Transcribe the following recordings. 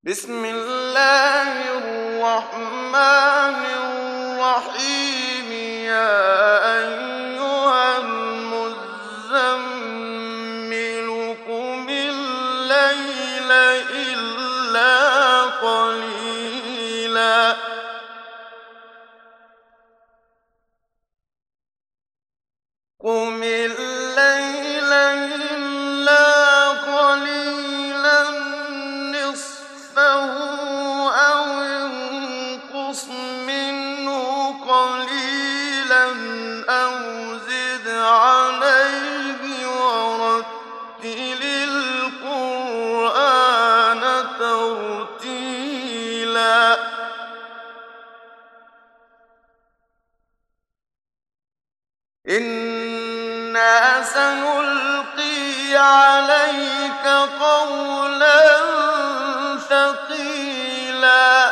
بسم الله الرحمن الرحيم. يا أيها المزمل قم الليل إلا قليلا قم الليل إلا قليلا نصفه أو انقص منه قليلا أو زد عليه ورتل القرآن ترتيلا إنا سنلقي عليك قولا ثقيلا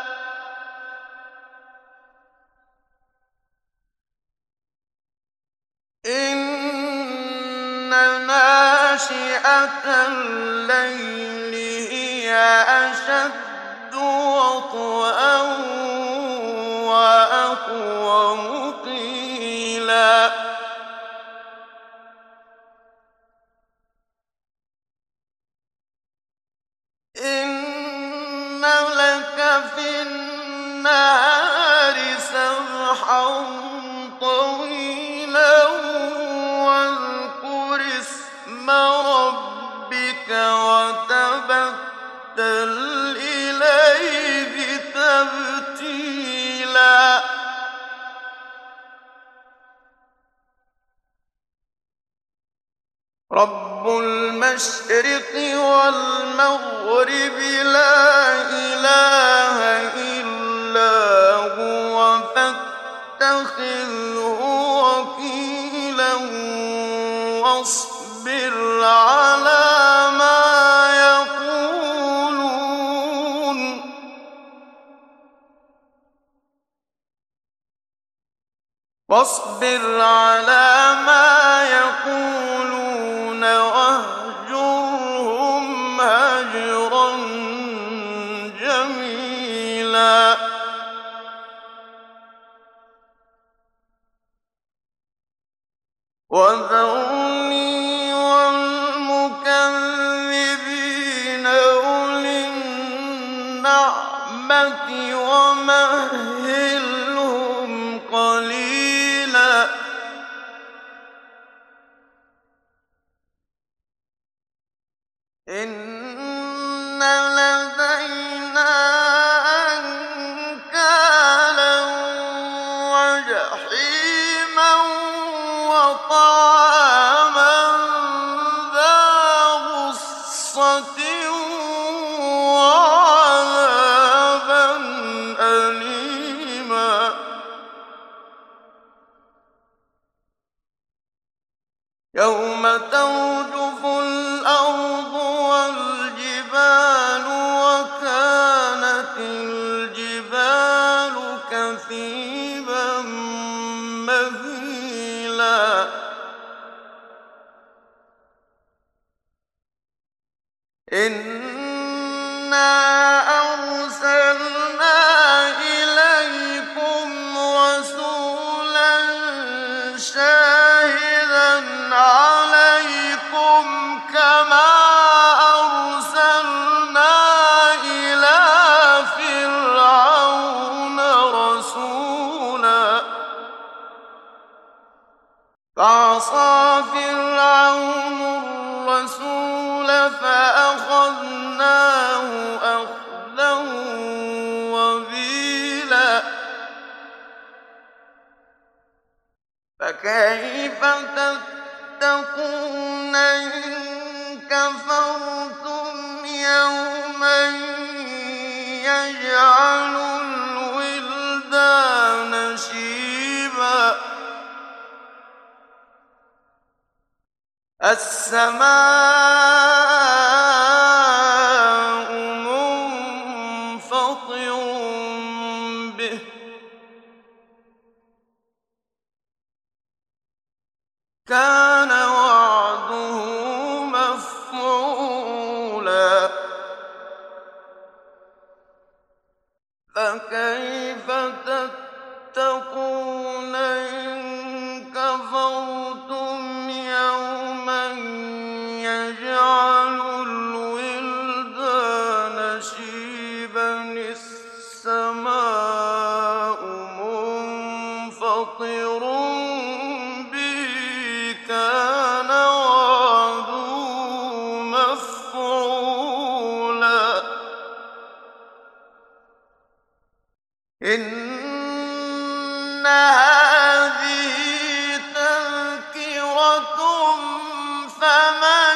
إن ناشئة الليل هي أشد وطئا وأقوم قيلا إن لك في النهار سبحا طويلا واذكر اسم ربك وتبتل إليه تبتيلا رب المشرق والمغرب لا إله إلا هو فاتخذه وكيلا واصبر على ما يقولون واهجرهم هجرا جميلا وذرني والمكذبين أولي النعمة ومهلهم قليلا إن لدينا أنكالا وجحيما وطعاما ذا غصة وعذابا أليما يوم ترجف الأرض والجبال وكانت الجبال كثيبا مهيلا إنا أرسلنا إليكم رسولا شاهدا عليكم كما أرسلنا إلى فرعون رسولا فعصى فرعون الرسول فأخذناه أخذا وبيلا فكيف تتقون إن كفرتم يوما يجعل الولدان شيبا السماء منفطر به كان وعده مفعولا فكيف تتقون إن كفرتم يوما يجعل الولدان شيبا السماء منفطر به كان وعده مفعولا إن هذه تذكرة فمن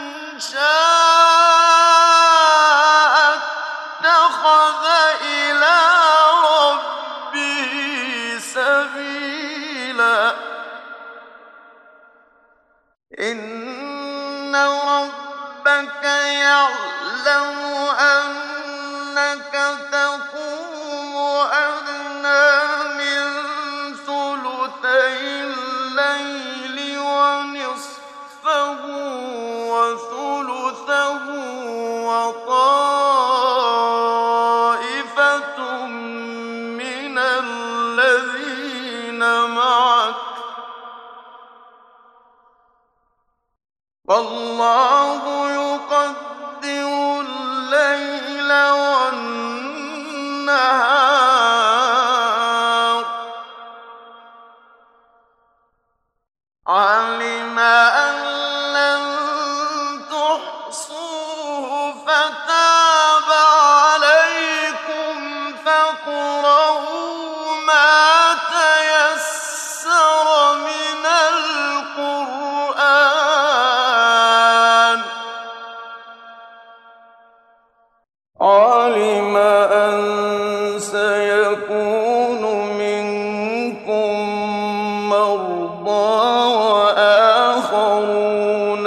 شاء اتخذ إلى ربه سبيلا إن ربك يعلم أنك تقوم أدنى من ثلثي الليل ونصفه وثلثه وطائفة من الذين معك والله يقدر الليل والنهار علم أن لن تحصوه فتاب عليكم فاقرؤوا ما تيسر من القرآن علم أن سيكون منكم مرضى وآخرون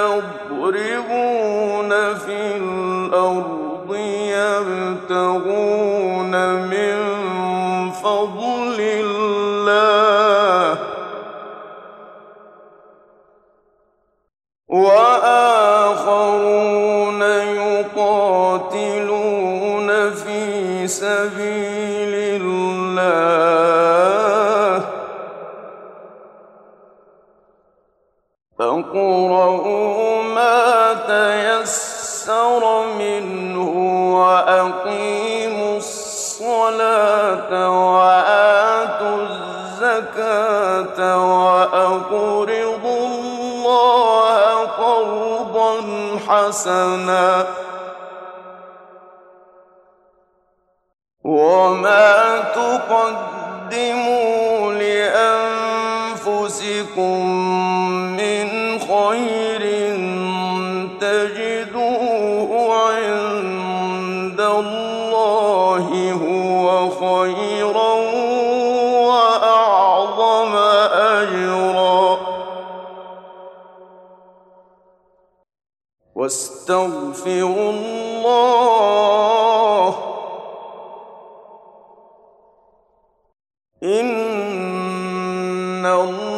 يضربون في الأرض يبتغون من فضل الله وآخرون يقاتلون في سبيل الله فاقرؤوا ما تيسر منه وأقيموا الصلاة وآتوا الزكاة وأقرضوا الله قرضا حسنا وما تقدموا لأنفسكم من خير تجدوه عند الله هو خيرا وأعظم أجرا واستغفروا الله إن الله